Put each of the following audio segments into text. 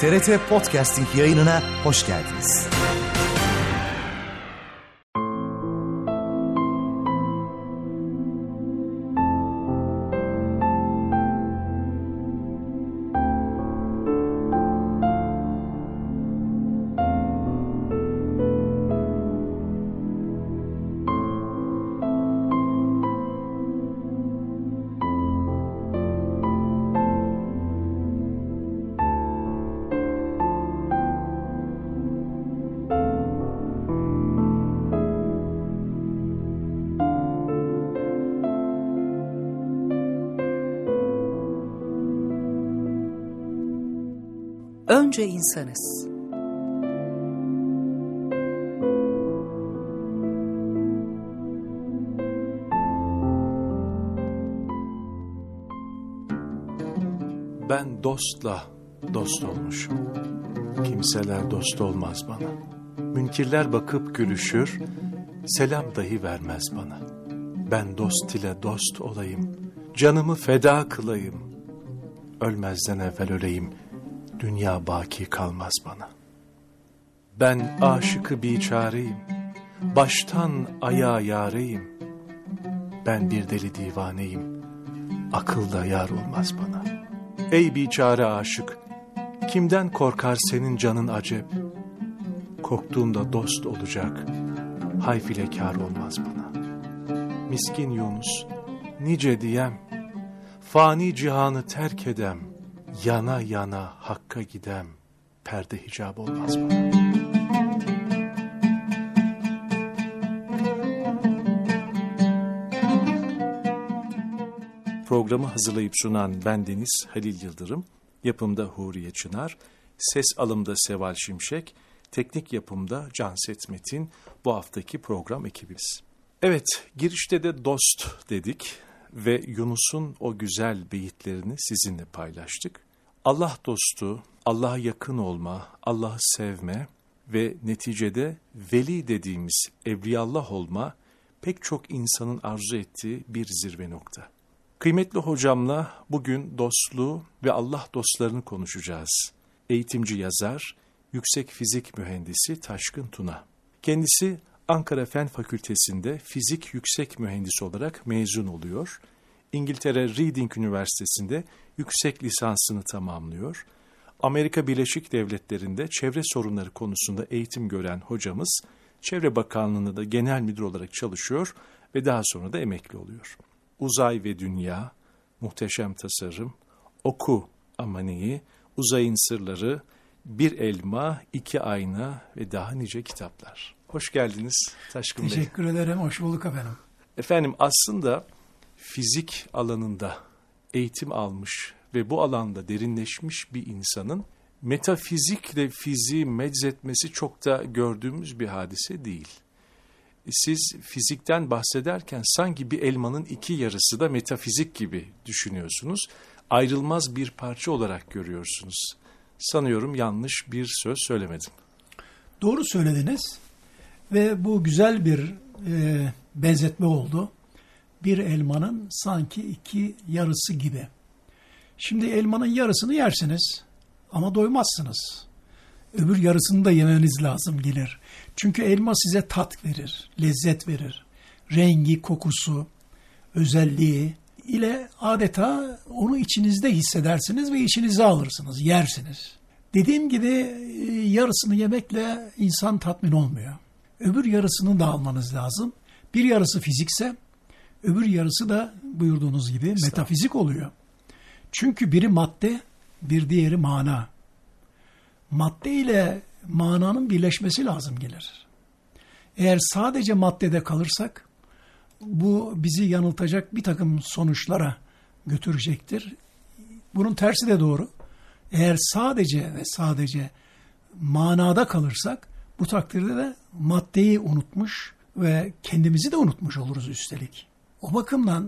TRT Podcasting yayınına hoş geldiniz. Önce insanız. Ben dostla dost olmuşum. Kimseler dost olmaz bana. Münkirler bakıp gülüşür, selam dahi vermez bana. Ben dost ile dost olayım, canımı feda kılayım. Ölmezden evvel öleyim, dünya baki kalmaz bana. Ben aşıkı biçareyim, baştan ayağa yareyim. Ben bir deli divaneyim, akılda yar olmaz bana. Ey biçare aşık, kimden korkar senin canın acep? Korktuğunda dost olacak, hayf kâr olmaz bana. Miskin Yunus, nice diyem, fani cihanı terk edem, yana yana hakka gidem, perde hicab olmaz bana. Programı hazırlayıp sunan bendeniz Halil Yıldırım, yapımda Huriye Çınar, ses alımda Seval Şimşek, teknik yapımda Canset Metin, bu haftaki program ekibimiz. Evet, girişte de dost dedik ve Yunus'un o güzel beyitlerini sizinle paylaştık. Allah dostu, Allah'a yakın olma, Allah'ı sevme ve neticede veli dediğimiz evliyallah olma pek çok insanın arzu ettiği bir zirve nokta. Kıymetli hocamla bugün dostluğu ve Allah dostlarını konuşacağız. Eğitimci yazar, yüksek fizik mühendisi Taşkın Tuna. Kendisi Ankara Fen Fakültesi'nde fizik yüksek mühendisi olarak mezun oluyor. İngiltere Reading Üniversitesi'nde yüksek lisansını tamamlıyor. Amerika Birleşik Devletleri'nde çevre sorunları konusunda eğitim gören hocamız, Çevre Bakanlığı'nda da genel müdür olarak çalışıyor ve daha sonra da emekli oluyor. Uzay ve Dünya, Muhteşem Tasarım, Oku Amani'yi, Uzayın Sırları, Bir Elma, İki Ayna ve daha nice kitaplar. Hoş geldiniz Taşkın Bey. Teşekkür ederim, hoş bulduk efendim. Efendim aslında fizik alanında eğitim almış ve bu alanda derinleşmiş bir insanın metafizikle fiziği meczetmesi çok da gördüğümüz bir hadise değil. Siz fizikten bahsederken sanki bir elmanın iki yarısı da metafizik gibi düşünüyorsunuz. Ayrılmaz bir parça olarak görüyorsunuz. Sanıyorum yanlış bir söz söylemedim. Doğru söylediniz ve bu güzel bir benzetme oldu. Bir elmanın sanki iki yarısı gibi. Şimdi elmanın yarısını yersiniz ama doymazsınız. Öbür yarısını da yemeniz lazım gelir. Çünkü elma size tat verir, lezzet verir. Rengi, kokusu, özelliği ile adeta onu içinizde hissedersiniz ve içinize alırsınız, yersiniz. Dediğim gibi yarısını yemekle insan tatmin olmuyor. Öbür yarısını da almanız lazım. Bir yarısı fizikse, öbür yarısı da buyurduğunuz gibi metafizik oluyor. Çünkü biri madde, bir diğeri mana. Madde ile mananın birleşmesi lazım gelir. Eğer sadece maddede kalırsak, bu bizi yanıltacak bir takım sonuçlara götürecektir. Bunun tersi de doğru. Eğer sadece ve sadece manada kalırsak, bu takdirde de maddeyi unutmuş ve kendimizi de unutmuş oluruz üstelik. O bakımdan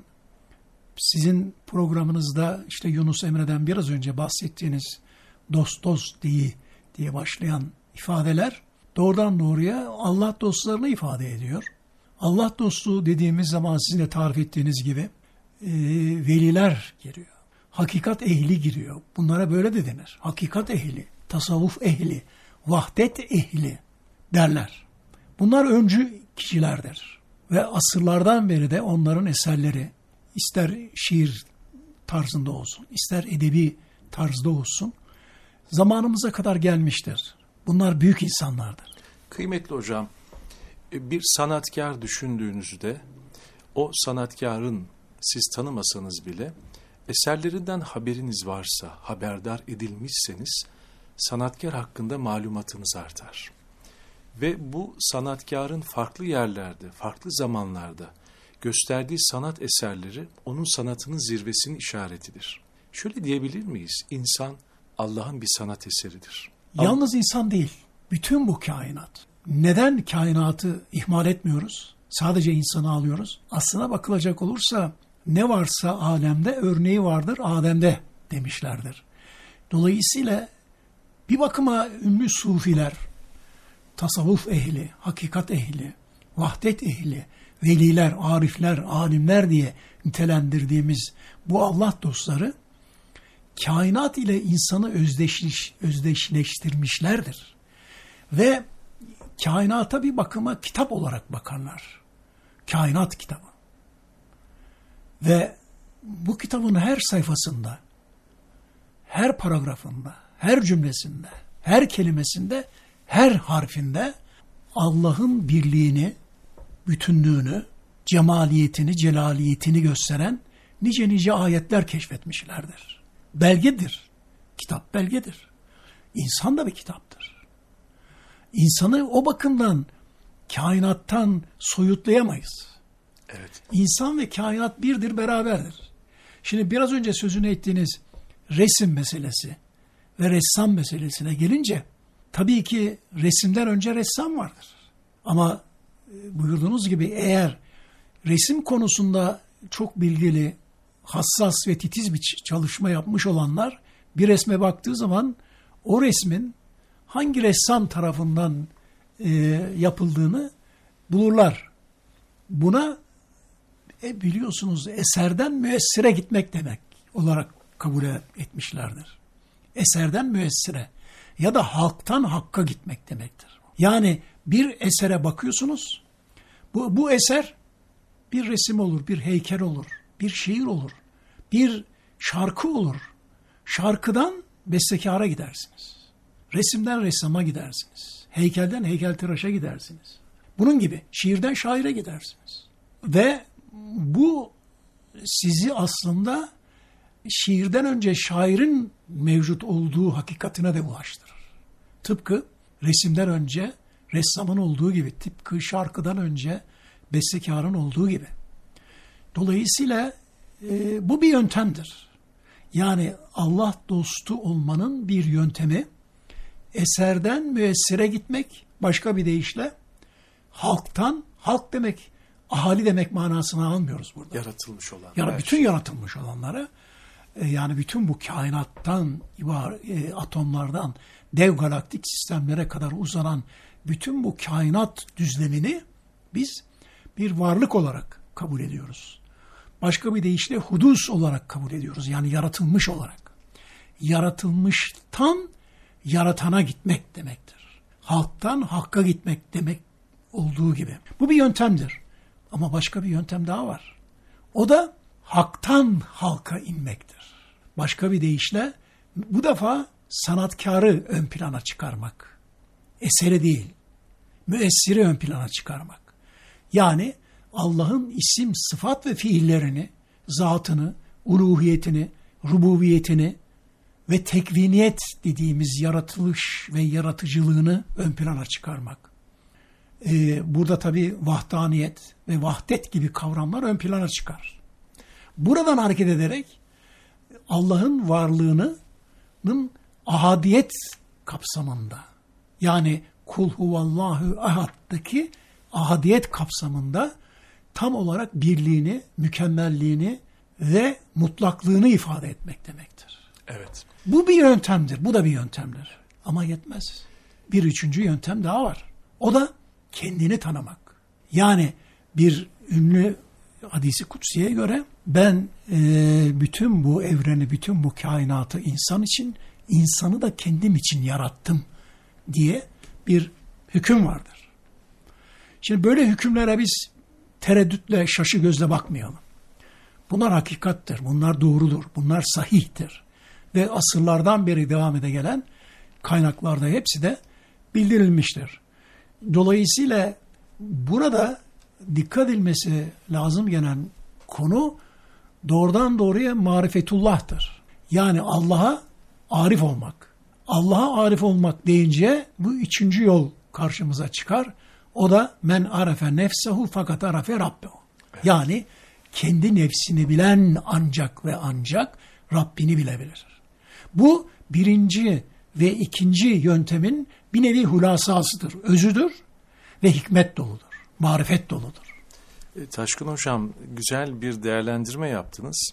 sizin programınızda işte Yunus Emre'den biraz önce bahsettiğiniz dost diye başlayan ifadeler doğrudan doğruya Allah dostlarını ifade ediyor. Allah dostluğu dediğimiz zaman sizin de tarif ettiğiniz gibi veliler giriyor. Hakikat ehli giriyor. Bunlara böyle de denir. Hakikat ehli. tasavvuf ehli, vahdet ehli derler. Bunlar öncü kişilerdir. Ve asırlardan beri de onların eserleri ister şiir tarzında olsun, ister edebi tarzda olsun zamanımıza kadar gelmiştir. Bunlar büyük insanlardır. Kıymetli hocam, bir sanatkar düşündüğünüzde o sanatkarın siz tanımasanız bile eserlerinden haberiniz varsa, haberdar edilmişseniz sanatkar hakkında malumatınız artar. Ve bu sanatkarın farklı yerlerde, farklı zamanlarda gösterdiği sanat eserleri onun sanatının zirvesinin işaretidir. Şöyle diyebilir miyiz? İnsan Allah'ın bir sanat eseridir. Yalnız insan değil, bütün bu kainat. Neden kainatı ihmal etmiyoruz? Sadece insanı alıyoruz. Aslına bakılacak olursa ne varsa alemde örneği vardır Adem'de demişlerdir. Dolayısıyla bir bakıma ünlü sufiler, tasavvuf ehli, hakikat ehli, vahdet ehli, veliler, arifler, alimler diye nitelendirdiğimiz bu Allah dostları kainat ile insanı özdeşleştirmişlerdir. Ve kainata bir bakıma kitap olarak bakarlar. Kainat kitabı. Ve bu kitabın her sayfasında, her paragrafında, her cümlesinde, her kelimesinde, her harfinde Allah'ın birliğini, bütünlüğünü, cemaliyetini, celaliyetini gösteren nice ayetler keşfetmişlerdir. Belgedir. Kitap belgedir. İnsan da bir kitaptır. İnsanı o bakımdan kainattan soyutlayamayız. Evet. İnsan ve kainat birdir, beraberdir. Şimdi biraz önce sözünü ettiğiniz resim meselesi ve ressam meselesine gelince tabii ki resimden önce ressam vardır. Ama buyurduğunuz gibi eğer resim konusunda çok bilgili, hassas ve titiz bir çalışma yapmış olanlar bir resme baktığı zaman o resmin hangi ressam tarafından yapıldığını bulurlar. Buna biliyorsunuz eserden müessire gitmek demek olarak kabul etmişlerdir. Eserden müessire ya da halktan hakka gitmek demektir. Yani bir esere bakıyorsunuz, bu eser bir resim olur, bir heykel olur, bir şiir olur, bir şarkı olur. Şarkıdan bestekâra gidersiniz. Resimden ressama gidersiniz. Heykelden heykeltıraşa gidersiniz. Bunun gibi şiirden şaire gidersiniz. Ve bu sizi aslında şiirden önce şairin mevcut olduğu hakikatine de ulaştırır. Tıpkı resimden önce ressamın olduğu gibi, tıpkı şarkıdan önce bestekarın olduğu gibi. Dolayısıyla bu bir yöntemdir. Yani Allah dostu olmanın bir yöntemi eserden müessire gitmek, başka bir deyişle halktan, halk demek ahali demek manasını almıyoruz burada. Yaratılmış olan. Yani bütün yaratılmış olanları, yani bütün bu kainattan, atomlardan, dev galaktik sistemlere kadar uzanan bütün bu kainat düzlemini biz bir varlık olarak kabul ediyoruz. Başka bir deyişle hudus olarak kabul ediyoruz. Yani yaratılmış olarak. Yaratılmıştan yaratana gitmek demektir. Halktan hakka gitmek demek olduğu gibi. Bu bir yöntemdir. Ama başka bir yöntem daha var. O da haktan halka inmektir. Başka bir deyişle bu defa sanatkarı ön plana çıkarmak. Eseri değil, müessiri ön plana çıkarmak. Yani Allah'ın isim, sıfat ve fiillerini, zatını, uluhiyetini, rububiyetini ve tekviniyet dediğimiz yaratılış ve yaratıcılığını ön plana çıkarmak. Burada tabii vahdaniyet ve vahdet gibi kavramlar ön plana çıkar. Buradan hareket ederek Allah'ın varlığının ahadiyet kapsamında, yani kul huvallahu ahad'daki ahadiyet kapsamında tam olarak birliğini, mükemmelliğini ve mutlaklığını ifade etmek demektir. Evet. Bu bir yöntemdir, bu da bir yöntemdir. Ama yetmez. Bir üçüncü yöntem daha var. O da kendini tanımak. Yani bir ünlü hadisi kutsiye göre ben bütün bu evreni, bütün bu kainatı insan için insanı da kendim için yarattım diye bir hüküm vardır. Şimdi böyle hükümlere biz tereddütle, şaşı gözle bakmayalım. Bunlar hakikattir, bunlar doğrudur, bunlar sahihtir. Ve asırlardan beri devam ede gelen kaynaklarda hepsi de bildirilmiştir. Dolayısıyla burada dikkat edilmesi lazım gelen konu doğrudan doğruya marifetullah'tır. Yani Allah'a arif olmak. Allah'a arif olmak deyince bu üçüncü yol karşımıza çıkar. O da men arefe nefsehu fakat arefe rabbehu. Yani kendi nefsini bilen ancak ve ancak Rabbini bilebilir. Bu birinci ve ikinci yöntemin bir nevi hulasasıdır, özüdür ve hikmet doludur, marifet doludur. Taşkın Hocam, güzel bir değerlendirme yaptınız.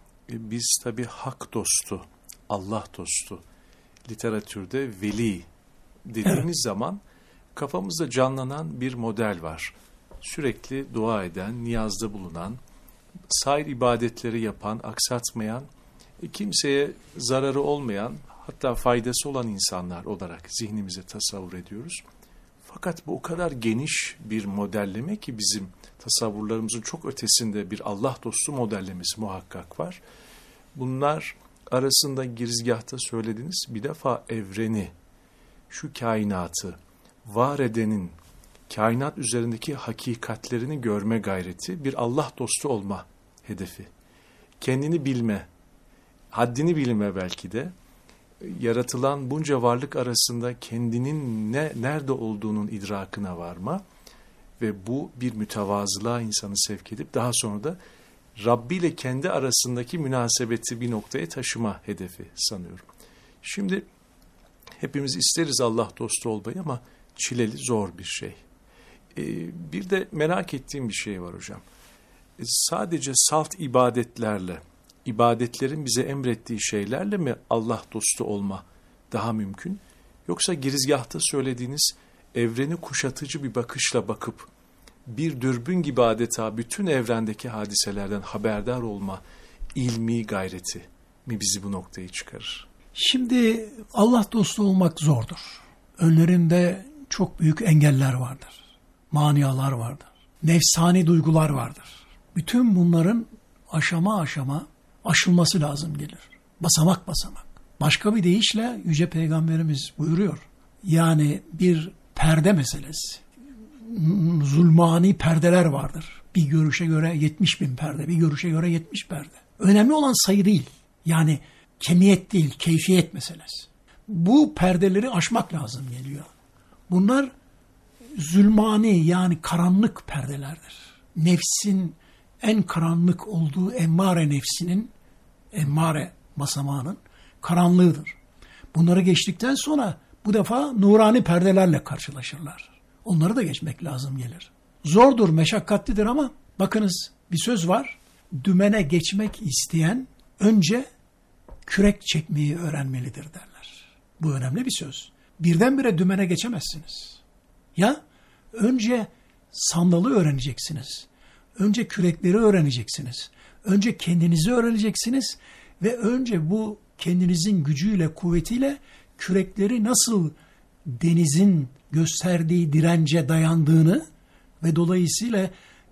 Biz tabii hak dostu, Allah dostu, literatürde veli dediğimiz zaman kafamızda canlanan bir model var. Sürekli dua eden, niyazda bulunan, sair ibadetleri yapan, aksatmayan, kimseye zararı olmayan, hatta faydası olan insanlar olarak zihnimize tasavvur ediyoruz. Fakat bu o kadar geniş bir modelleme ki bizim tasavvurlarımızın çok ötesinde bir Allah dostu modellemesi muhakkak var. Bunlar arasında girizgahta söylediğiniz bir defa evreni, şu kainatı, var edenin, kainat üzerindeki hakikatlerini görme gayreti, bir Allah dostu olma hedefi. Kendini bilme, haddini bilme belki de, yaratılan bunca varlık arasında kendinin nerede olduğunun idrakına varma ve bu bir mütevazılığa insanı sevk edip daha sonra da Rabbi ile kendi arasındaki münasebeti bir noktaya taşıma hedefi sanıyorum. Şimdi hepimiz isteriz Allah dostu olmayı ama çileli, zor bir şey. Bir de merak ettiğim bir şey var hocam. Sadece salt ibadetlerle, ibadetlerin bize emrettiği şeylerle mi Allah dostu olma daha mümkün? Yoksa girizgahta söylediğiniz evreni kuşatıcı bir bakışla bakıp bir dürbün gibi adeta bütün evrendeki hadiselerden haberdar olma ilmi gayreti mi bizi bu noktaya çıkarır? Şimdi Allah dostu olmak zordur. Önlerinde çok büyük engeller vardır. Manialar vardır. Nefsani duygular vardır. Bütün bunların aşama aşama aşılması lazım gelir. Basamak basamak. Başka bir deyişle Yüce Peygamberimiz buyuruyor. Yani bir perde meselesi. Zulmani perdeler vardır. Bir görüşe göre 70.000 perde, bir görüşe göre 70 perde. Önemli olan sayı değil. Yani kemiyet değil, keyfiyet meselesi. Bu perdeleri aşmak lazım geliyor. Bunlar zulmani yani karanlık perdelerdir. Nefsin en karanlık olduğu emmare nefsinin, emmare basamağının karanlığıdır. Bunları geçtikten sonra bu defa nurani perdelerle karşılaşırlar. Onları da geçmek lazım gelir. Zordur, meşakkatlidir ama bakınız bir söz var. Dümene geçmek isteyen önce kürek çekmeyi öğrenmelidir derler. Bu önemli bir söz. Birdenbire dümene geçemezsiniz. Ya önce sandalı öğreneceksiniz. Önce kürekleri öğreneceksiniz. Önce kendinizi öğreneceksiniz ve önce bu kendinizin gücüyle, kuvvetiyle kürekleri nasıl denizin gösterdiği dirence dayandığını ve dolayısıyla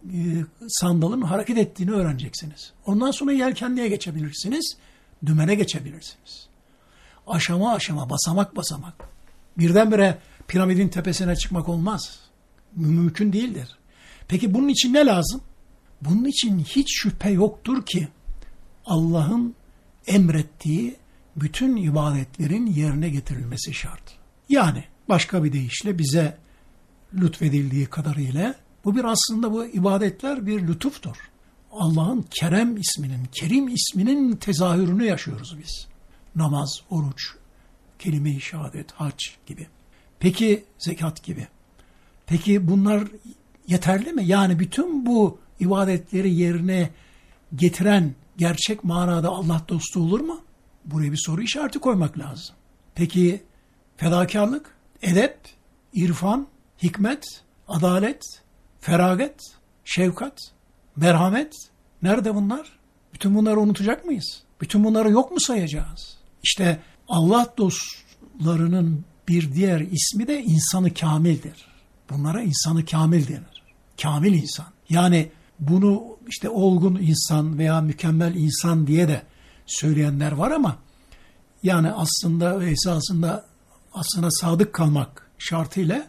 sandalın hareket ettiğini öğreneceksiniz. Ondan sonra yelkenliğe geçebilirsiniz, dümene geçebilirsiniz. Aşama aşama, basamak basamak. Birdenbire piramidin tepesine çıkmak olmaz. Mümkün değildir. Peki bunun için ne lazım? Bunun için hiç şüphe yoktur ki Allah'ın emrettiği bütün ibadetlerin yerine getirilmesi şart. Yani başka bir deyişle bize lütfedildiği kadarıyla bu aslında bu ibadetler bir lütuftur. Allah'ın Kerem isminin, Kerim isminin tezahürünü yaşıyoruz biz. Namaz, oruç, kelime-i şehadet, hac gibi. Peki zekat gibi. Peki bunlar yeterli mi? Yani bütün bu ibadetleri yerine getiren gerçek manada Allah dostu olur mu? Buraya bir soru işareti koymak lazım. Peki fedakarlık, edep, irfan, hikmet, adalet, feragat, şefkat, merhamet, nerede bunlar? Bütün bunları unutacak mıyız? Bütün bunları yok mu sayacağız? İşte Allah dostlarının bir diğer ismi de insanı kamildir. Bunlara insanı kamil denir. Kamil insan. Yani bunu işte olgun insan veya mükemmel insan diye de söyleyenler var ama yani aslında ve esasında aslına sadık kalmak şartıyla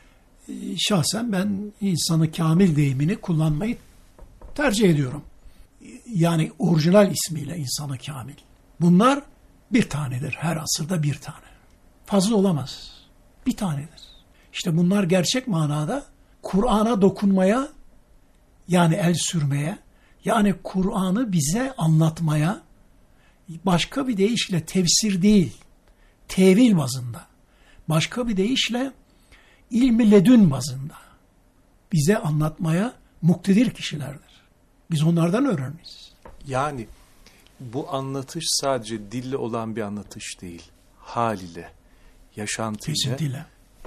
şahsen ben insanı kamil deyimini kullanmayı tercih ediyorum. Yani orijinal ismiyle insanı kamil. Bunlar bir tanedir. Her asırda bir tane. Fazla olamaz. Bir tanedir. İşte bunlar gerçek manada Kur'an'a dokunmaya, yani el sürmeye, yani Kur'an'ı bize anlatmaya, başka bir deyişle tefsir değil, tevil bazında, başka bir deyişle ilmi ledün bazında bize anlatmaya muktedir kişilerdir. Biz onlardan öğreniriz. Yani bu anlatış sadece dille olan bir anlatış değil. Hal ile, yaşantıyla, Kesinlikle.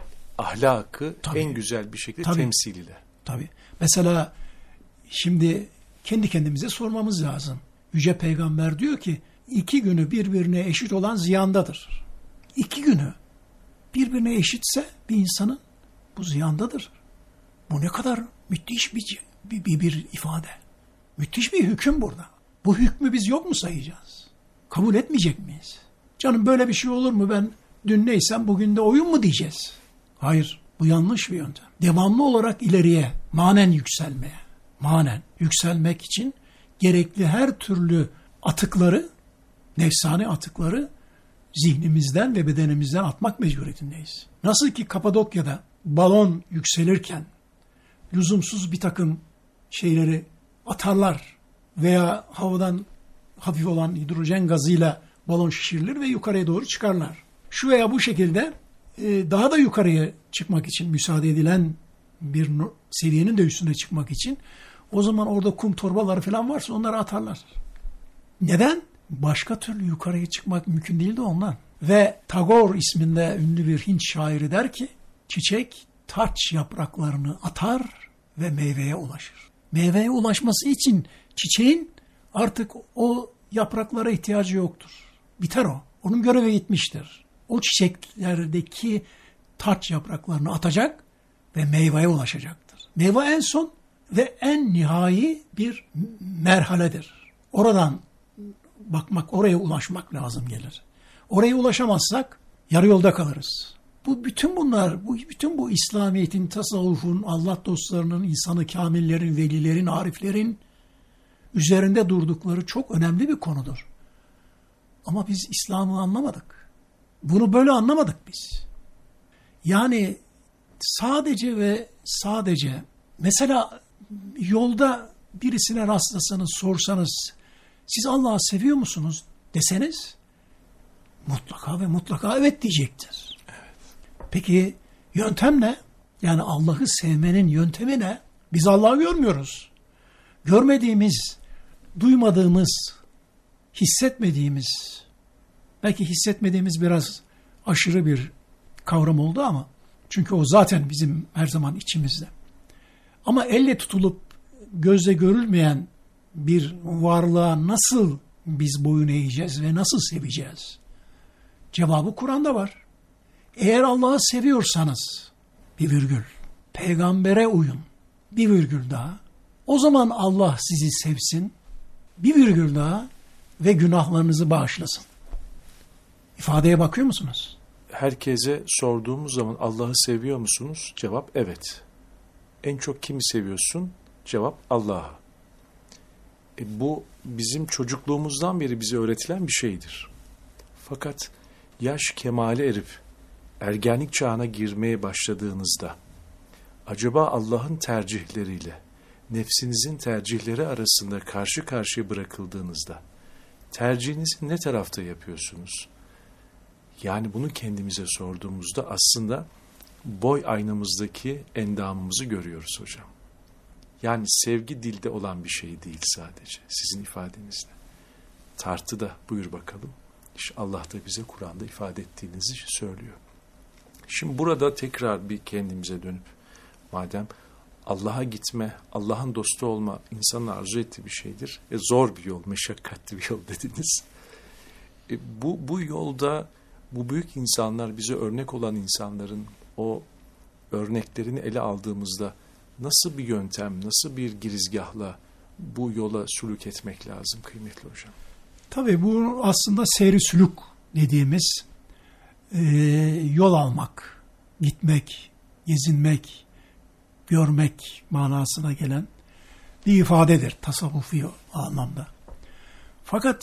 ahlakı Tabii. en güzel bir şekilde Tabii. temsil ile. Tabii. Mesela şimdi kendi kendimize sormamız lazım. Yüce Peygamber diyor ki 2 günü birbirine eşit olan ziyandadır. 2 günü birbirine eşitse bir insanın bu ziyandadır. Bu ne kadar müthiş bir ifade. Müthiş bir hüküm burada. Bu hükmü biz yok mu sayacağız? Kabul etmeyecek miyiz? Canım böyle bir şey olur mu? Ben dün neysem bugün de oyun mu diyeceğiz? Hayır. Bu yanlış bir yöntem. Devamlı olarak ileriye, manen yükselmeye, manen yükselmek için gerekli her türlü atıkları, nefsani atıkları zihnimizden ve bedenimizden atmak mecburiyetindeyiz. Nasıl ki Kapadokya'da balon yükselirken lüzumsuz bir takım şeyleri atarlar veya havadan hafif olan hidrojen gazıyla balon şişirilir ve yukarıya doğru çıkarlar. Şu veya bu şekilde daha da yukarıya çıkmak için müsaade edilen bir seviyenin de üstüne çıkmak için o zaman orada kum torbaları falan varsa onları atarlar. Neden? Başka türlü yukarıya çıkmak mümkün değil de ondan. Ve Tagore isminde ünlü bir Hint şairi der ki çiçek taç yapraklarını atar ve meyveye ulaşır. Meyveye ulaşması için çiçeğin artık o yapraklara ihtiyacı yoktur. Biter o. Onun görevi gitmiştir. O çiçeklerdeki taç yapraklarını atacak ve meyveye ulaşacaktır. Meyve en son ve en nihai bir merhaledir. Oradan bakmak, oraya ulaşmak lazım gelir. Oraya ulaşamazsak yarı yolda kalırız. Bütün bu İslamiyet'in, tasavvufun, Allah dostlarının, insanı kamillerin, velilerin, ariflerin üzerinde durdukları çok önemli bir konudur. Ama biz İslam'ı anlamadık. Bunu böyle anlamadık biz. Yani sadece ve sadece mesela yolda birisine rastlasanız, sorsanız siz Allah'ı seviyor musunuz deseniz mutlaka ve mutlaka evet diyecektir. Evet. Peki yöntem ne? Yani Allah'ı sevmenin yöntemi ne? Biz Allah'ı görmüyoruz. Görmediğimiz, duymadığımız, hissetmediğimiz, belki hissetmediğimiz biraz aşırı bir kavram oldu ama çünkü o zaten bizim her zaman içimizde. Ama elle tutulup gözle görülmeyen bir varlığa nasıl biz boyun eğeceğiz ve nasıl seveceğiz? Cevabı Kur'an'da var. Eğer Allah'ı seviyorsanız bir virgül, peygambere uyun, bir virgül daha. O zaman Allah sizi sevsin, bir virgül daha ve günahlarınızı bağışlasın. İfadeye bakıyor musunuz? Herkese sorduğumuz zaman Allah'ı seviyor musunuz? Cevap evet. En çok kimi seviyorsun? Cevap Allah'ı. Bu bizim çocukluğumuzdan beri bize öğretilen bir şeydir. Fakat yaş kemale erip ergenlik çağına girmeye başladığınızda acaba Allah'ın tercihleriyle nefsinizin tercihleri arasında karşı karşıya bırakıldığınızda tercihinizi ne tarafta yapıyorsunuz? Yani bunu kendimize sorduğumuzda aslında boy aynamızdaki endamımızı görüyoruz hocam. Yani sevgi dilde olan bir şey değil sadece sizin ifadenizle. Tartıda buyur bakalım. İşte Allah da bize Kur'an'da ifade ettiğinizi söylüyor. Şimdi burada tekrar bir kendimize dönüp madem Allah'a gitme, Allah'ın dostu olma insanın arzu ettiği bir şeydir. Zor bir yol, meşakkatli bir yol dediniz. Bu yolda bu büyük insanlar, bize örnek olan insanların o örneklerini ele aldığımızda nasıl bir yöntem, nasıl bir girizgahla bu yola sülük etmek lazım kıymetli hocam? Tabii bu aslında seyri sülük dediğimiz yol almak, gitmek, gezinmek, görmek manasına gelen bir ifadedir tasavvufi anlamda. Fakat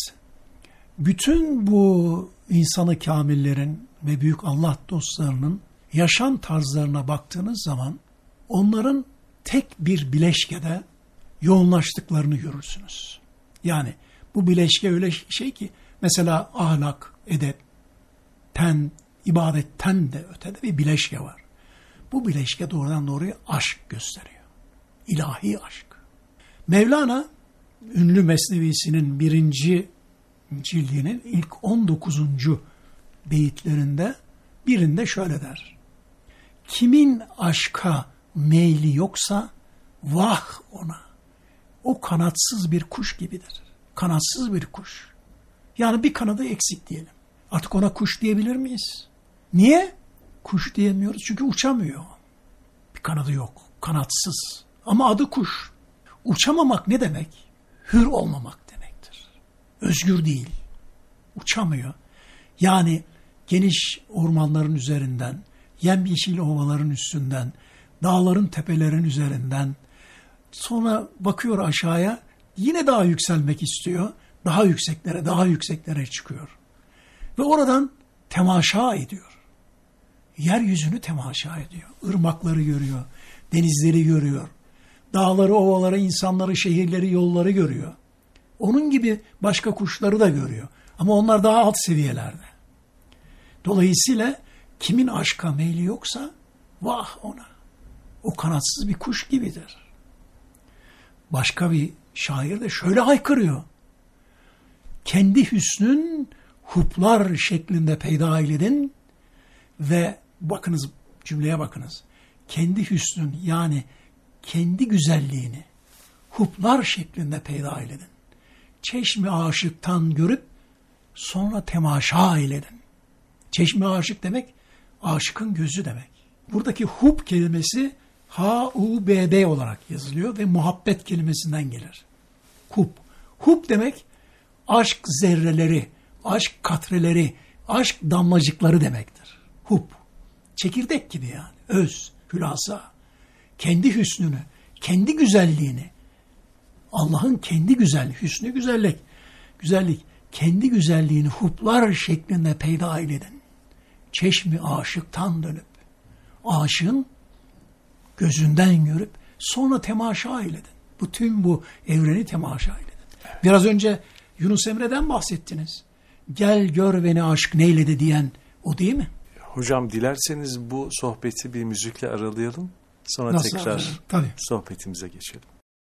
bütün bu insanı kamillerin ve büyük Allah dostlarının yaşam tarzlarına baktığınız zaman onların tek bir bileşkede yoğunlaştıklarını görürsünüz. Yani bu bileşke öyle şey ki mesela ahlak, edep, ten, ibadetten de ötede bir bileşke var. Bu bileşke doğrudan doğruya aşk gösteriyor. İlahi aşk. Mevlana ünlü Mesnevisinin 1. cildinin ilk 19. beyitlerinde birinde şöyle der. Kimin aşka meyli yoksa vah ona. O kanatsız bir kuş gibidir. Kanatsız bir kuş. Yani bir kanadı eksik diyelim. Artık ona kuş diyebilir miyiz? Niye? Kuş diyemiyoruz çünkü uçamıyor. Bir kanadı yok. Kanatsız. Ama adı kuş. Uçamamak ne demek? Hür olmamak demektir. Özgür değil. Uçamıyor. Yani geniş ormanların üzerinden, yemyeşil ovaların üstünden, dağların tepelerin üzerinden, sonra bakıyor aşağıya, yine daha yükselmek istiyor. Daha yükseklere çıkıyor. Ve oradan temaşa ediyor. Yeryüzünü temaşa ediyor. Irmakları görüyor, denizleri görüyor. Dağları, ovaları, insanları, şehirleri, yolları görüyor. Onun gibi başka kuşları da görüyor. Ama onlar daha alt seviyelerde. Dolayısıyla kimin aşka meyli yoksa vah ona. O kanatsız bir kuş gibidir. Başka bir şair de şöyle haykırıyor. Kendi hüsnün huplar şeklinde peyda eyledin ve bakınız, cümleye bakınız. Kendi hüsnün yani kendi güzelliğini huplar şeklinde peyda eyledin. Çeşmi aşıktan görüp sonra temaşa eyledin. Çeşmi aşık demek aşıkın gözü demek. Buradaki hub kelimesi H-U-B-B olarak yazılıyor ve muhabbet kelimesinden gelir. Hub. Hub demek aşk zerreleri, aşk katreleri, aşk damlacıkları demektir. Hub. Çekirdek gibi yani. Öz, hülasa. Kendi hüsnünü, kendi güzelliğini, Allah'ın kendi güzelliği, hüsnü güzellik, kendi güzelliğini huplar şeklinde peyda eyledin. Çeşmi aşıktan dönüp, aşığın gözünden görüp sonra temaşa eyledin. Bütün bu evreni temaşa eyledin. Biraz önce Yunus Emre'den bahsettiniz. Gel gör beni aşk neyledi diyen o değil mi? Hocam dilerseniz bu sohbeti bir müzikle aralayalım. Sonra nasıl tekrar tabii sohbetimize geçelim.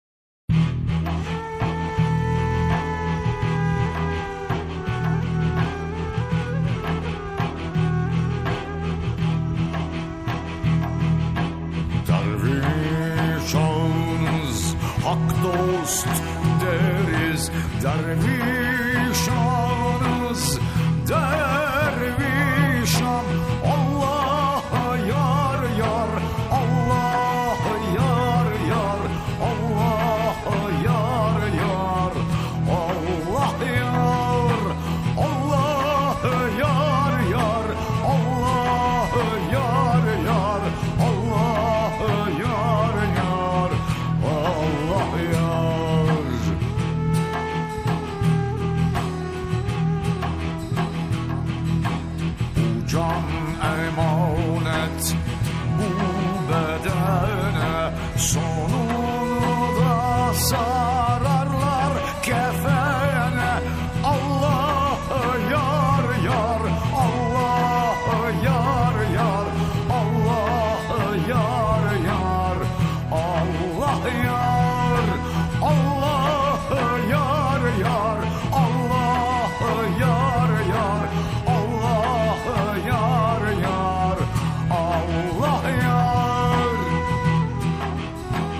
Dervişanız hak dost deriz, dervişanız dervişan. Allah yar yar, Allah yar yar, Allah yar yar, Allah yar, Allah yar yar, Allah yar yar, Allah yar yar, Allah yar. Bu can emanet, bu bedene sonunda sararlar kefene. Allah yar yar, Allah yar yar, Allah yar yar, Allah yar, Allah yar yar, Allah yar yar, Allah yar yar, Allah yar.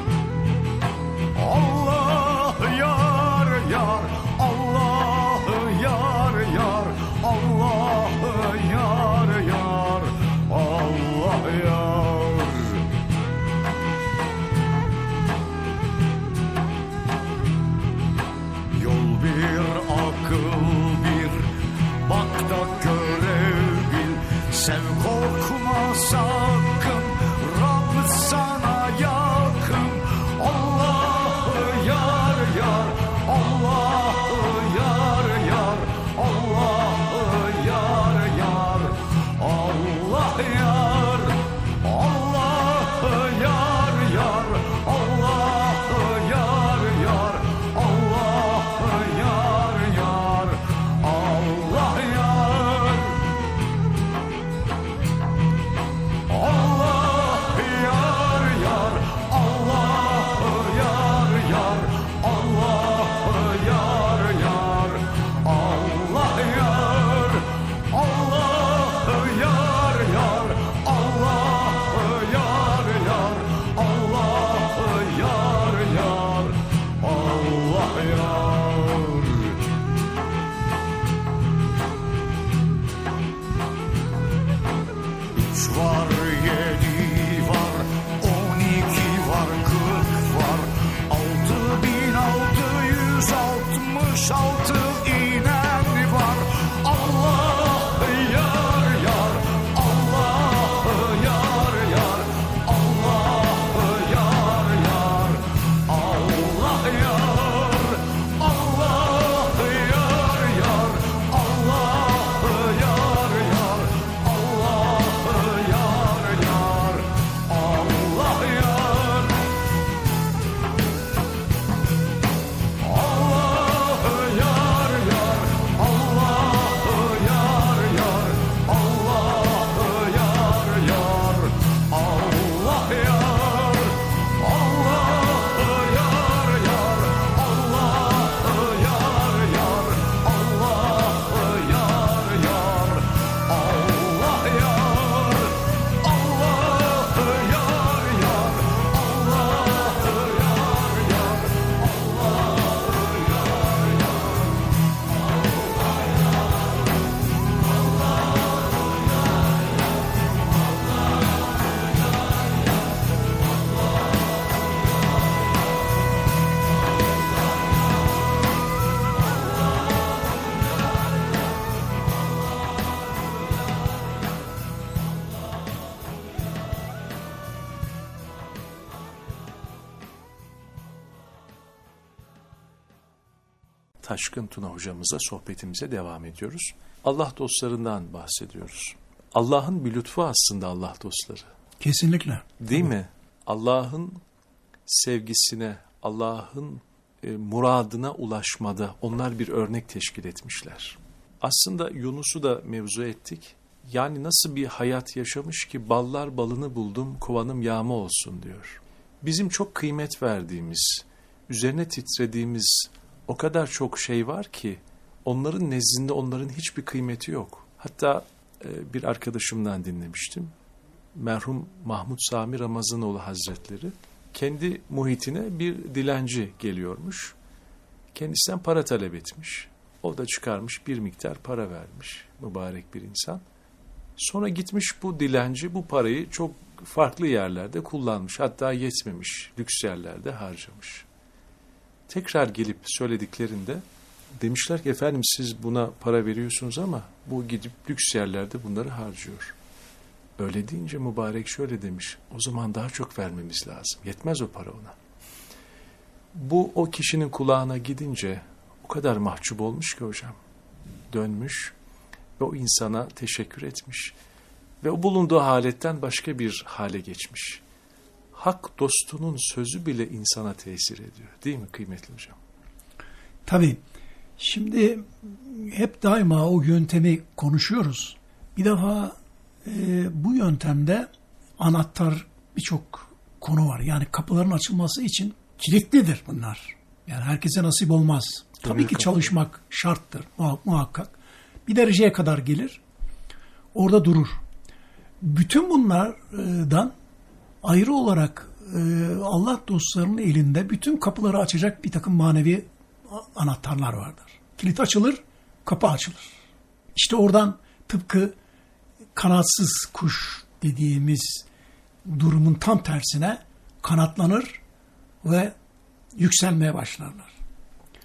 Sev korkma sakın, Rab sana yakın. Allah'ı yar yar, Allah'ı yar yar, Allah'ı yar yar, Allah yar, Allah'ı yar yar, Allah'ı yar yar, Allah'ı yar yar, Allah yar. Allah yar yar, Allah yar yar, Allah yar yar, Allah yar, Allah yar yar, Allah yar yar, Allah yar yar, Allah yar. Üç var, yedi var, 12 var, 40 var, 6666 inen var. Allah yar yar, Allah yar yar, Allah yar yar, Allah yar, Allah yar yar, Allah yar yar, Allah yar yar, Allah yar. Taşkın Tuna hocamızla sohbetimize devam ediyoruz. Allah dostlarından bahsediyoruz. Allah'ın bir lütfu aslında Allah dostları. Kesinlikle. Değil mi? Allah'ın sevgisine, Allah'ın muradına ulaşmada onlar bir örnek teşkil etmişler. Aslında Yunus'u da mevzu ettik. Yani nasıl bir hayat yaşamış ki ballar balını buldum, kovanım yağma olsun diyor. Bizim çok kıymet verdiğimiz, üzerine titrediğimiz o kadar çok şey var ki onların nezdinde onların hiçbir kıymeti yok. Hatta bir arkadaşımdan dinlemiştim. Merhum Mahmud Sami Ramazanoğlu Hazretleri kendi muhitine bir dilenci geliyormuş. Kendisinden para talep etmiş. O da çıkarmış bir miktar para vermiş. Mübarek bir insan. Sonra gitmiş bu dilenci bu parayı çok farklı yerlerde kullanmış. Hatta yetmemiş. Lüks yerlerde harcamış. Tekrar gelip söylediklerinde demişler ki efendim siz buna para veriyorsunuz ama bu gidip lüks yerlerde bunları harcıyor. Öyle deyince mübarek şöyle demiş, o zaman daha çok vermemiz lazım. Yetmez o para ona. Bu o kişinin kulağına gidince o kadar mahcup olmuş ki hocam. Dönmüş ve o insana teşekkür etmiş. Ve o bulunduğu haletten başka bir hale geçmiş. Hak dostunun sözü bile insana tesir ediyor. Değil mi kıymetli hocam? Tabii. Şimdi hep daima o yöntemi konuşuyoruz. Bir defa bu yöntemde anahtar birçok konu var. Yani kapıların açılması için kilitlidir bunlar. Yani herkese nasip olmaz. Tabii ki çalışmak şarttır muhakkak. Bir dereceye kadar gelir. Orada durur. Bütün bunlardan ayrı olarak Allah dostlarının elinde bütün kapıları açacak bir takım manevi anahtarlar vardır. Kilit açılır, kapı açılır. İşte oradan tıpkı kanatsız kuş dediğimiz durumun tam tersine kanatlanır ve yükselmeye başlarlar.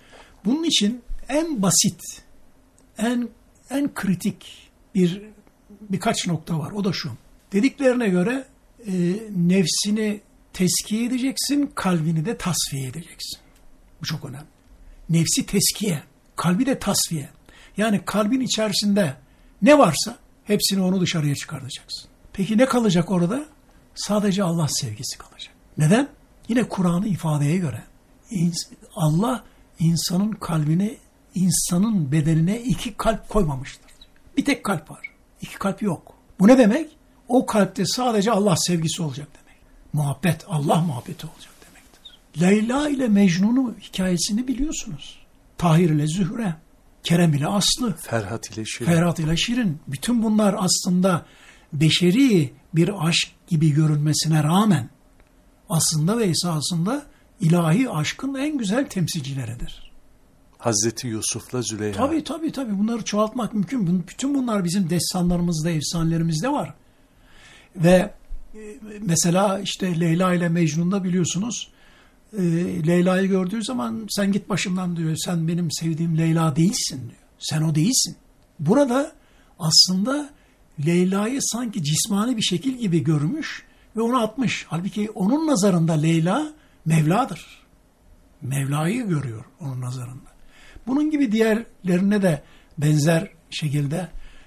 Bunun için en basit, en kritik bir birkaç nokta var. O da şu. Dediklerine göre nefsini teskiye edeceksin, kalbini de tasfiye edeceksin. Bu çok önemli. Nefsi teskiye, kalbi de tasfiye. Yani kalbin içerisinde ne varsa hepsini onu dışarıya çıkartacaksın. Peki ne kalacak orada? Sadece Allah sevgisi kalacak. Neden? Yine Kur'an'ı ifadeye göre Allah insanın kalbine, insanın bedenine 2 kalp koymamıştır. Bir tek kalp var. 2 kalp yok. Bu ne demek? O kalpte sadece Allah sevgisi olacak demek. Muhabbet, Allah muhabbeti olacak demektir. Leyla ile Mecnun'un hikayesini biliyorsunuz. Tahir ile Zühre, Kerem ile Aslı, Ferhat ile Şirin. Bütün bunlar aslında beşeri bir aşk gibi görünmesine rağmen aslında ve esasında ilahi aşkın en güzel temsilcileridir. Hazreti Yusuf'la Züleyha. Tabii. Bunları çoğaltmak mümkün. Bütün bunlar bizim destanlarımızda, efsanelerimizde var. Ve mesela işte Leyla ile Mecnun'da biliyorsunuz, Leyla'yı gördüğü zaman sen git başımdan diyor. Sen benim sevdiğim Leyla değilsin diyor. Sen o değilsin. Burada aslında Leyla'yı sanki cismani bir şekil gibi görmüş ve onu atmış. Halbuki onun nazarında Leyla Mevla'dır. Mevla'yı görüyor onun nazarında. Bunun gibi diğerlerine de benzer şekilde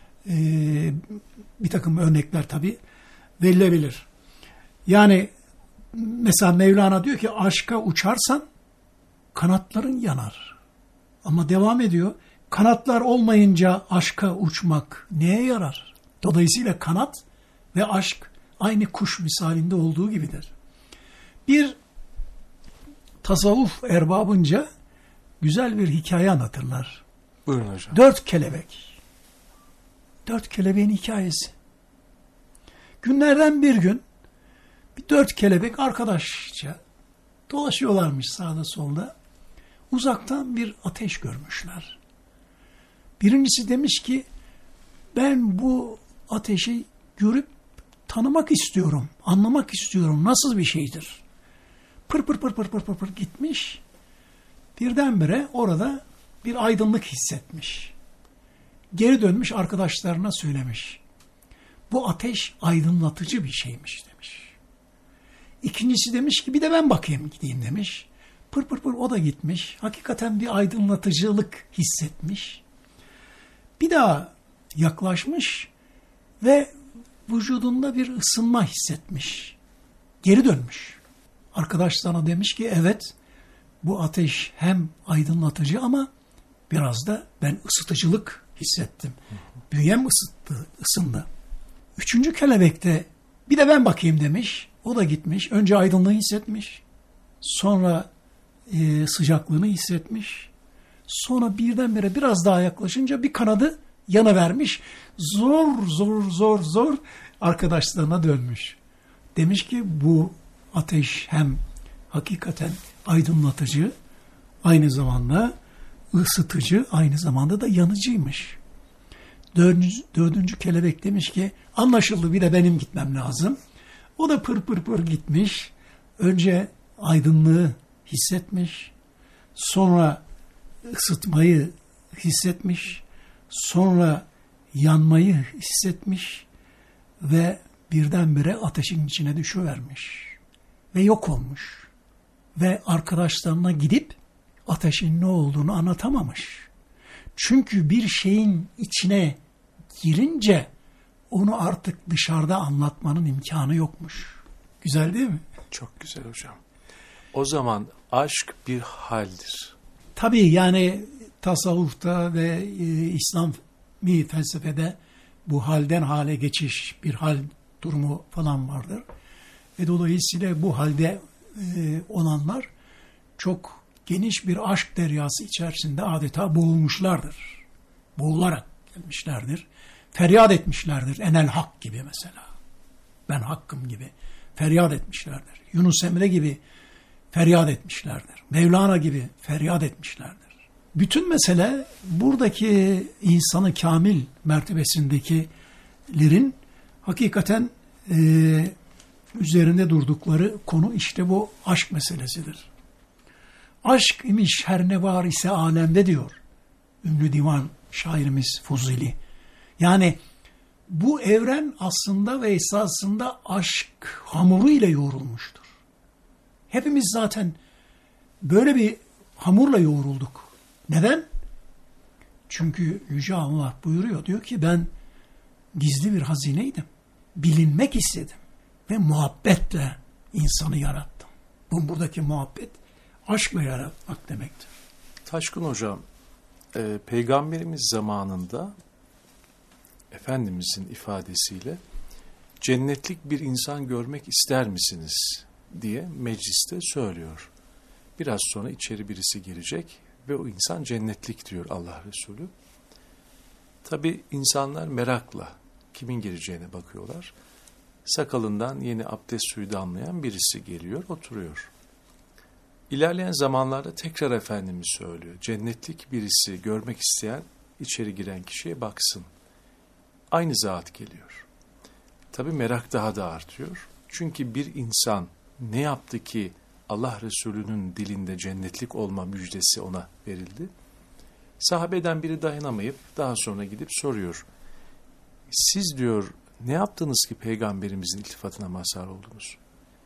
bir takım örnekler tabii verilebilir. Yani mesela Mevlana diyor ki aşka uçarsan kanatların yanar. Ama devam ediyor. Kanatlar olmayınca aşka uçmak neye yarar? Dolayısıyla kanat ve aşk aynı kuş misalinde olduğu gibidir. Bir tasavvuf erbabınca güzel bir hikaye anlatırlar. Buyurun hocam. 4 kelebek. 4 kelebeğin hikayesi. Günlerden bir gün bir 4 kelebek arkadaşça dolaşıyorlarmış sağda solda. Uzaktan bir ateş görmüşler. Birincisi demiş ki ben bu ateşi görüp tanımak istiyorum, anlamak istiyorum. Nasıl bir şeydir? Pır gitmiş. Birdenbire orada bir aydınlık hissetmiş. Geri dönmüş arkadaşlarına söylemiş. Bu ateş aydınlatıcı bir şeymiş demiş. İkincisi demiş ki bir de ben bakayım gideyim demiş. Pır o da gitmiş. Hakikaten bir aydınlatıcılık hissetmiş. Bir daha yaklaşmış ve vücudunda bir ısınma hissetmiş. Geri dönmüş. Arkadaşlarına demiş ki evet bu ateş hem aydınlatıcı ama biraz da ben ısıtıcılık hissettim. Bünyem ısındı. 3. kelebekte bir de ben bakayım demiş. O da gitmiş. Önce aydınlığı hissetmiş. Sonra sıcaklığını hissetmiş. Sonra birdenbire biraz daha yaklaşınca bir kanadı yanıvermiş. Zor arkadaşlarına dönmüş. Demiş ki bu ateş hem hakikaten aydınlatıcı, aynı zamanda ısıtıcı, aynı zamanda da yanıcıymış. 4. kelebek demiş ki anlaşıldı bir de benim gitmem lazım. O da pır gitmiş. Önce aydınlığı hissetmiş. Sonra ısıtmayı hissetmiş. Sonra yanmayı hissetmiş. Ve birdenbire ateşin içine düşüvermiş. Ve yok olmuş. Ve arkadaşlarına gidip ateşin ne olduğunu anlatamamış. Çünkü bir şeyin içine girince onu artık dışarıda anlatmanın imkanı yokmuş. Güzel değil mi? Çok güzel hocam. O zaman aşk bir haldir. Tabii yani tasavvufta ve İslami felsefede bu halden hale geçiş, bir hal durumu falan vardır. Ve dolayısıyla bu halde olanlar çok geniş bir aşk deryası içerisinde adeta boğulmuşlardır. Boğularak gelmişlerdir. Feryat etmişlerdir. Enel hak gibi mesela. Ben hakkım gibi feryat etmişlerdir. Yunus Emre gibi feryat etmişlerdir. Mevlana gibi feryat etmişlerdir. Bütün mesele buradaki insanı kamil mertebesindekilerin hakikaten üzerinde durdukları konu işte bu aşk meselesidir. Aşk imiş her ne var ise alemde diyor ünlü divan şairimiz Fuzuli. Yani bu evren aslında ve esasında aşk hamuru ile yoğrulmuştur. Hepimiz zaten böyle bir hamurla yoğrulduk. Neden? Çünkü Yüce Allah buyuruyor, diyor ki ben gizli bir hazineydim. Bilinmek istedim ve muhabbetle insanı yarattım. Buradaki muhabbet aşkla yaratmak demektir. Taşkın Hocam, Peygamberimiz zamanında Efendimizin ifadesiyle cennetlik bir insan görmek ister misiniz diye mecliste söylüyor. Biraz sonra içeri birisi girecek ve o insan cennetlik diyor Allah Resulü. Tabi insanlar merakla kimin gireceğine bakıyorlar. Sakalından yeni abdest suyu damlayan birisi geliyor, oturuyor. İlerleyen zamanlarda tekrar Efendimiz söylüyor. Cennetlik birisi görmek isteyen içeri giren kişiye baksın. Aynı zat geliyor. Tabi merak daha da artıyor. Çünkü bir insan ne yaptı ki Allah Resulü'nün dilinde cennetlik olma müjdesi ona verildi? Sahabeden biri dayanamayıp daha sonra gidip soruyor. Siz diyor ne yaptınız ki Peygamberimizin iltifatına mazhar oldunuz?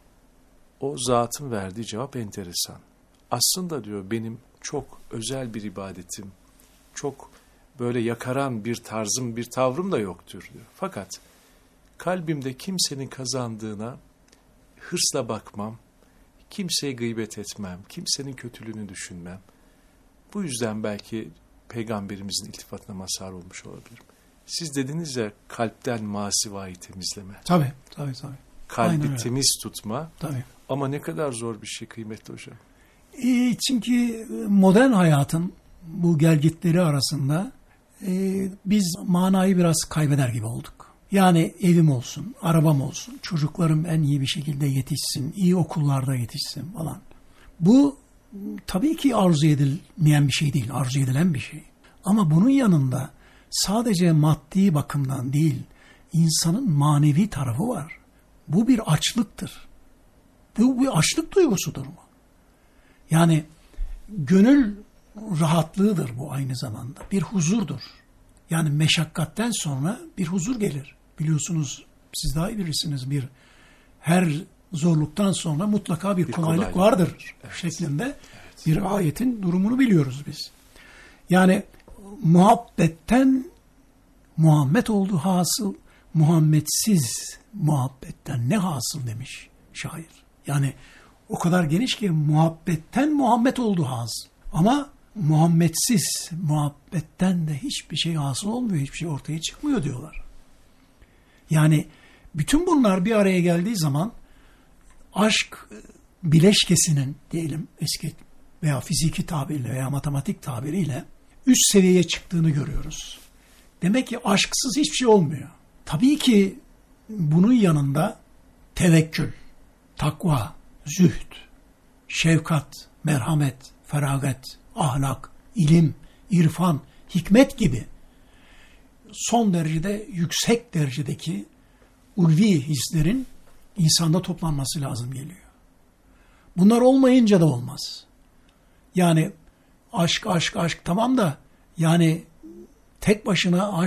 O zatın verdiği cevap enteresan. Aslında diyor benim çok özel bir ibadetim, çok böyle yakaran bir tarzım, bir tavrım da yoktur diyor. Fakat kalbimde kimsenin kazandığına hırsla bakmam, kimseye gıybet etmem, kimsenin kötülüğünü düşünmem. Bu yüzden belki Peygamberimizin iltifatına mazhar olmuş olabilirim. Siz dediniz ya kalpten masivayı temizleme. Tabii. Kalbi temiz tutma. Tabii. Ama ne kadar zor bir şey kıymetli hocam. Çünkü modern hayatın bu gelgitleri arasında biz manayı biraz kaybeder gibi olduk. Yani evim olsun, arabam olsun, çocuklarım en iyi bir şekilde yetişsin, iyi okullarda yetişsin falan. Bu tabii ki arzu edilmeyen bir şey değil, arzu edilen bir şey. Ama bunun yanında sadece maddi bakımdan değil, insanın manevi tarafı var. Bu bir açlıktır. Bu bir açlık duygusudur bu. Yani gönül rahatlığıdır bu aynı zamanda. Bir huzurdur. Yani meşakkatten sonra bir huzur gelir. Biliyorsunuz, siz daha iyi bilirsiniz, her zorluktan sonra mutlaka bir kolaylık vardır şeklinde bir ayetin durumunu biliyoruz biz. Yani muhabbetten Muhammed oldu hasıl, Muhammedsiz muhabbetten ne hasıl demiş şair. Yani o kadar geniş ki muhabbetten Muhammed oldu hasıl. Ama Muhammedsiz muhabbetten de hiçbir şey hasıl olmuyor, hiçbir şey ortaya çıkmıyor diyorlar. Yani bütün bunlar bir araya geldiği zaman aşk bileşkesinin diyelim eski veya fiziki tabirle veya matematik tabiriyle üst seviyeye çıktığını görüyoruz. Demek ki aşksız hiçbir şey olmuyor. Tabii ki bunun yanında tevekkül, takva, zühd, şefkat, merhamet, feragat, ahlak, ilim, irfan, hikmet gibi son derecede yüksek derecedeki ulvi hislerin insanda toplanması lazım geliyor. Bunlar olmayınca da olmaz. Yani aşk tamam da yani tek başına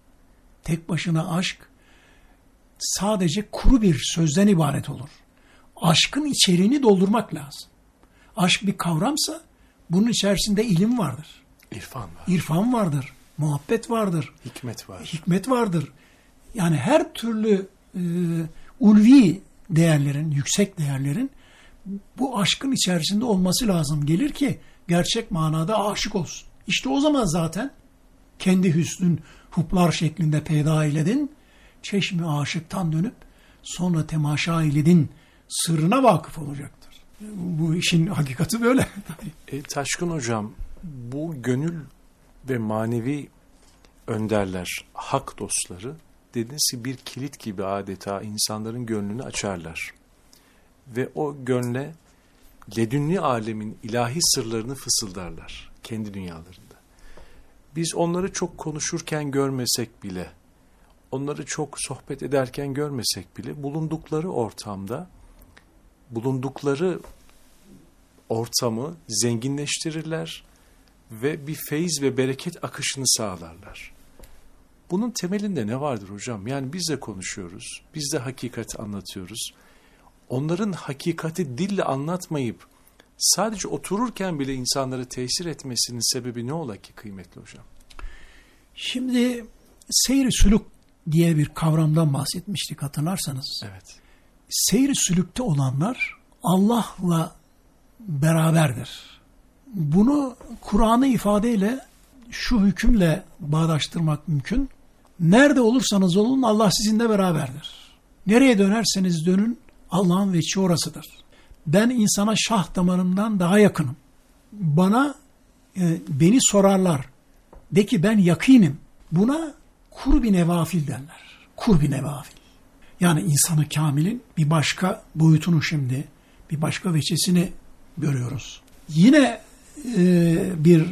aşk sadece kuru bir sözden ibaret olur. Aşkın içeriğini doldurmak lazım. Aşk bir kavramsa bunun içerisinde ilim vardır. İrfan vardır. Muhabbet vardır. Hikmet vardır. Yani her türlü ulvi değerlerin, yüksek değerlerin bu aşkın içerisinde olması lazım gelir ki gerçek manada aşık olsun. İşte o zaman zaten kendi hüsnün huplar şeklinde peyda eyledin, çeşmi aşıktan dönüp sonra temaşa eyledin sırrına vakıf olacaktır. Bu işin hakikati böyle. Taşkın Hocam, bu gönül ve manevi önderler, hak dostları dediğiniz gibi bir kilit gibi adeta insanların gönlünü açarlar. Ve o gönle ledünni alemin ilahi sırlarını fısıldarlar kendi dünyalarında. Biz onları çok konuşurken görmesek bile, onları çok sohbet ederken görmesek bile bulundukları ortamı zenginleştirirler ve bir feyiz ve bereket akışını sağlarlar. Bunun temelinde ne vardır hocam? Yani biz de konuşuyoruz, biz de hakikati anlatıyoruz. Onların hakikati dille anlatmayıp sadece otururken bile insanları tesir etmesinin sebebi ne ola ki kıymetli hocam? Şimdi seyr-i sülük diye bir kavramdan bahsetmiştik hatırlarsanız. Evet. Seyr-i sülükte olanlar Allah'la beraberdir. Bunu Kur'an'ı ifadeyle şu hükümle bağdaştırmak mümkün. Nerede olursanız olun Allah sizinle beraberdir. Nereye dönerseniz dönün Allah'ın veçhi orasıdır. Ben insana şah damarından daha yakınım. Beni sorarlar. De ki ben yakinim. Buna kurb-i nevafil derler. Kurb-i nevafil. Yani insanı kamilin bir başka boyutunu şimdi, bir başka veçesini görüyoruz. Yine bir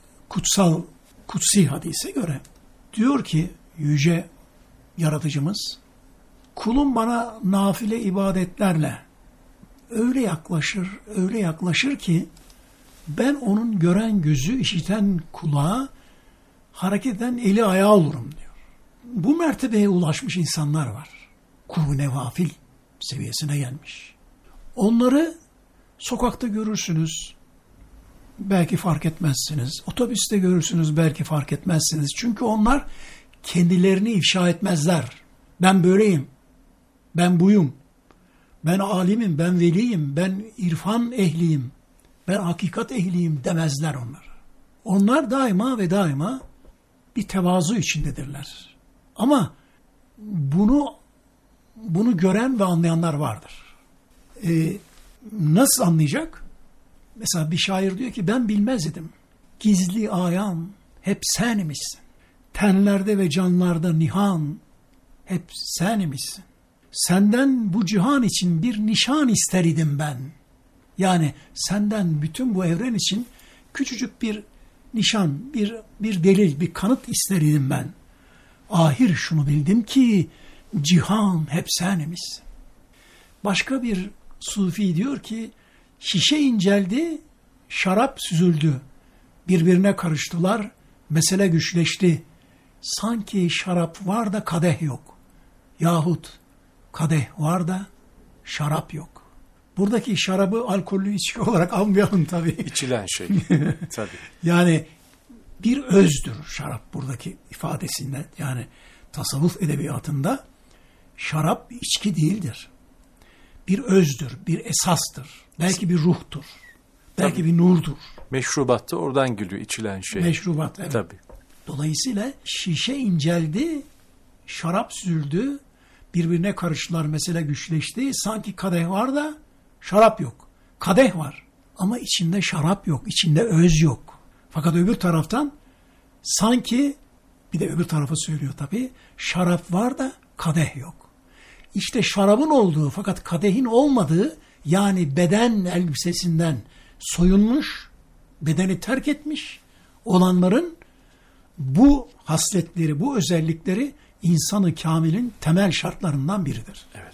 kutsi hadise göre diyor ki yüce yaratıcımız, kulum bana nafile ibadetlerle öyle yaklaşır ki ben onun gören gözü, işiten kulağı, hareket eden eli ayağı olurum diyor. Bu mertebeye ulaşmış insanlar var. Kurb-ı nevafil seviyesine gelmiş. Onları sokakta görürsünüz, belki fark etmezsiniz. Otobüste görürsünüz, belki fark etmezsiniz. Çünkü onlar kendilerini ifşa etmezler. Ben böyleyim, ben buyum, ben alimim, ben veliyim, ben irfan ehliyim, ben hakikat ehliyim demezler onlar. Onlar daima ve daima bir tevazu içindedirler. Ama bunu gören ve anlayanlar vardır. Nasıl anlayacak? Mesela bir şair diyor ki ben bilmez idim. Gizli ayan hep sen imişsin. Tenlerde ve canlarda nihan hep sen imişsin. Senden bu cihan için bir nişan ister idim ben. Yani senden bütün bu evren için küçücük bir nişan, bir delil, bir kanıt ister idim ben. Ahir şunu bildim ki cihan hep sen imişsin. Başka bir sufi diyor ki şişe inceldi, şarap süzüldü. Birbirine karıştılar, mesele güçleşti. Sanki şarap var da kadeh yok. Yahut kadeh var da şarap yok. Buradaki şarabı alkollü içki olarak almayalım tabii. İçilen şey. Tabii. Yani bir özdür şarap buradaki ifadesinde. Yani tasavvuf edebiyatında şarap içki değildir. Bir özdür, bir esastır. Belki bir ruhtur. Belki tabii bir nurdur. Meşrubat da oradan geliyor, içilen şey. Meşrubat, evet. Tabii. Dolayısıyla şişe inceldi, şarap süzüldü, birbirine karıştılar, mesele güçleşti. Sanki kadeh var da şarap yok. Kadeh var ama içinde şarap yok, içinde öz yok. Fakat öbür taraftan sanki, bir de öbür tarafa söylüyor tabii, şarap var da kadeh yok. İşte şarabın olduğu fakat kadehin olmadığı, yani beden elbisesinden soyunmuş, bedeni terk etmiş olanların bu hasletleri, bu özellikleri insanı kamilin temel şartlarından biridir. Evet.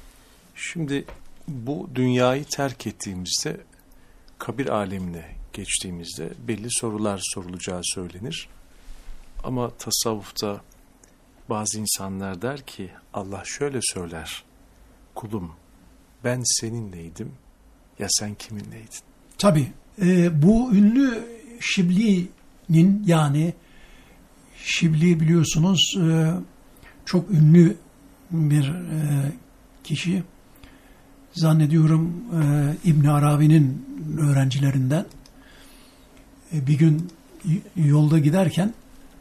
Şimdi bu dünyayı terk ettiğimizde, kabir alemine geçtiğimizde belli sorular sorulacağı söylenir. Ama tasavvufta bazı insanlar der ki, Allah şöyle söyler, kulum ben seninleydim, ya sen kiminleydin? Tabii bu ünlü Şibli'nin, yani Şibli biliyorsunuz çok ünlü bir kişi, zannediyorum İbn Arabi'nin öğrencilerinden. Bir gün yolda giderken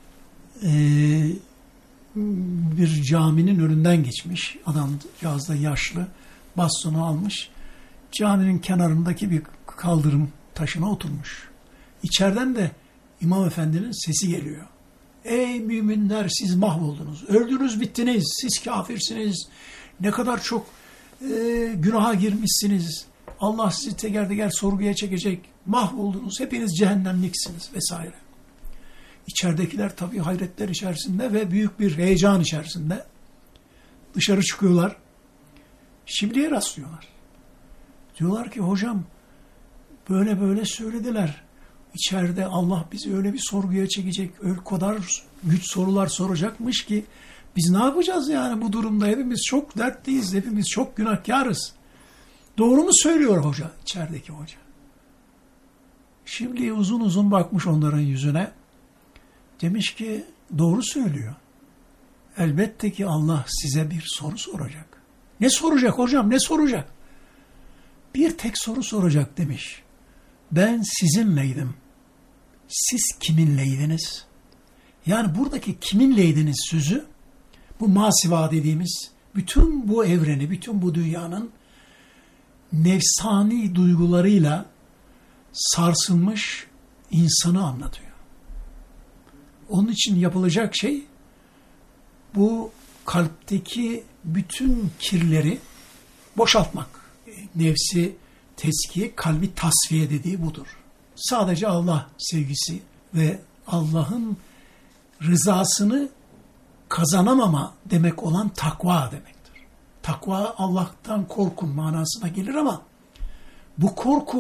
bir caminin önünden geçmiş. Adamcağız da yaşlı, bastonu almış. Caminin kenarındaki bir kaldırım taşına oturmuş. İçeriden de İmam Efendi'nin sesi geliyor. Ey müminler, siz mahvoldunuz. Öldünüz, bittiniz. Siz kafirsiniz. Ne kadar çok günaha girmişsiniz. Allah sizi teker teker sorguya çekecek. Mahvoldunuz. Hepiniz cehennemliksiniz vesaire. İçeridekiler tabii hayretler içerisinde ve büyük bir heyecan içerisinde dışarı çıkıyorlar. Şibli'ye rastlıyorlar. Diyorlar ki hocam böyle söylediler. içeride Allah bizi öyle bir sorguya çekecek, öyle kadar güç sorular soracakmış ki biz ne yapacağız yani bu durumda? Hepimiz çok dertliyiz, hepimiz çok günahkarız. Doğru mu söylüyor hoca, içerideki hoca? Şimdi uzun uzun bakmış onların yüzüne. Demiş ki doğru söylüyor. Elbette ki Allah size bir soru soracak. Ne soracak hocam, ne soracak? Bir tek soru soracak demiş. Ben sizinleydim. Siz kiminleydiniz? Yani buradaki kiminleydiniz sözü, bu masiva dediğimiz bütün bu evreni, bütün bu dünyanın nefsani duygularıyla sarsılmış insanı anlatıyor. Onun için yapılacak şey bu kalpteki bütün kirleri boşaltmak. Nefsi teskiye, kalbi tasfiye dediği budur. Sadece Allah sevgisi ve Allah'ın rızasını kazanamama demek olan takva demektir. Takva Allah'tan korkun manasına gelir ama bu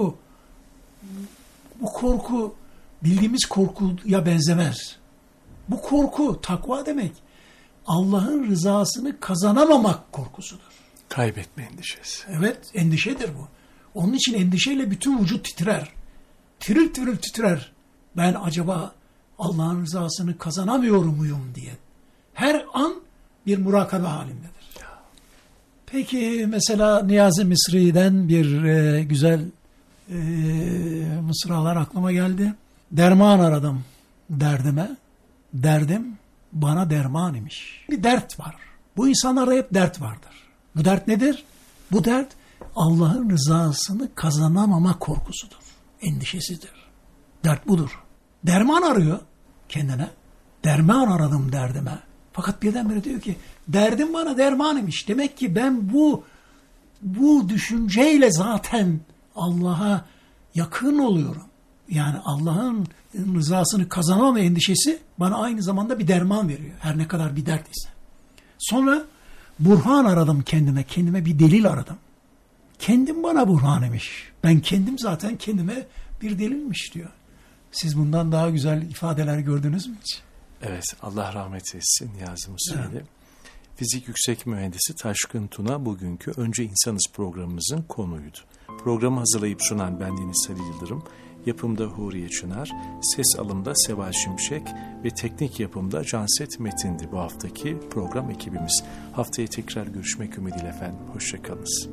korku bildiğimiz korkuya benzemez. Bu korku, takva demek Allah'ın rızasını kazanamamak korkusudur. Kaybetme endişesi. Evet, endişedir bu. Onun için endişeyle bütün vücut titrer. Tiril tiril titrer. Ben acaba Allah'ın rızasını kazanamıyor muyum diye. Her an bir murakabe halindedir. Peki mesela Niyazi Mısri'den bir güzel mısralar aklıma geldi. Derman aradım derdime. Derdim bana derman imiş. Bir dert var. Bu insanlarda hep dert vardır. Bu dert nedir? Bu dert Allah'ın rızasını kazanamama korkusudur. Endişesidir. Dert budur. Derman arıyor kendine. Derman aradım derdime. Fakat birdenbire diyor ki derdim bana derman imiş. Demek ki ben bu düşünceyle zaten Allah'a yakın oluyorum. Yani Allah'ın rızasını kazanamama endişesi bana aynı zamanda bir derman veriyor. Her ne kadar bir dert ise. Sonra burhan aradım kendime bir delil aradım. Kendim bana burhan imiş. Ben kendim zaten kendime bir delilmiş diyor. Siz bundan daha güzel ifadeler gördünüz mü hiç? Evet, Allah rahmet etsin Niyazi Mısri'yle. Fizik yüksek mühendisi Taşkın Tuna bugünkü Önce İnsanız programımızın konuydu. Programı hazırlayıp sunan bendeniz Halil Yıldırım, yapımda Huriye Çınar, ses alımda Seval Şimşek ve teknik yapımda Canset Metin'di bu haftaki program ekibimiz. Haftaya tekrar görüşmek ümidiyle efendim. Hoşçakalınız.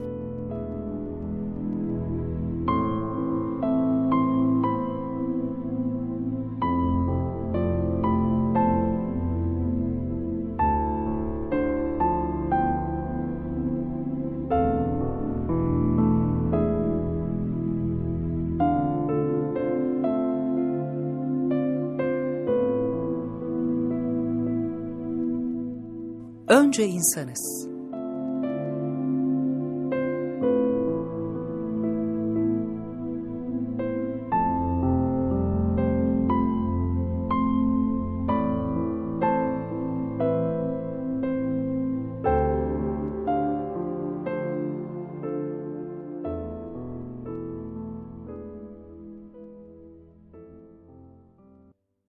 Önce insanız.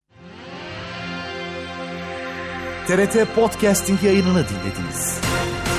TRT Podcasting yayınını dinlediniz.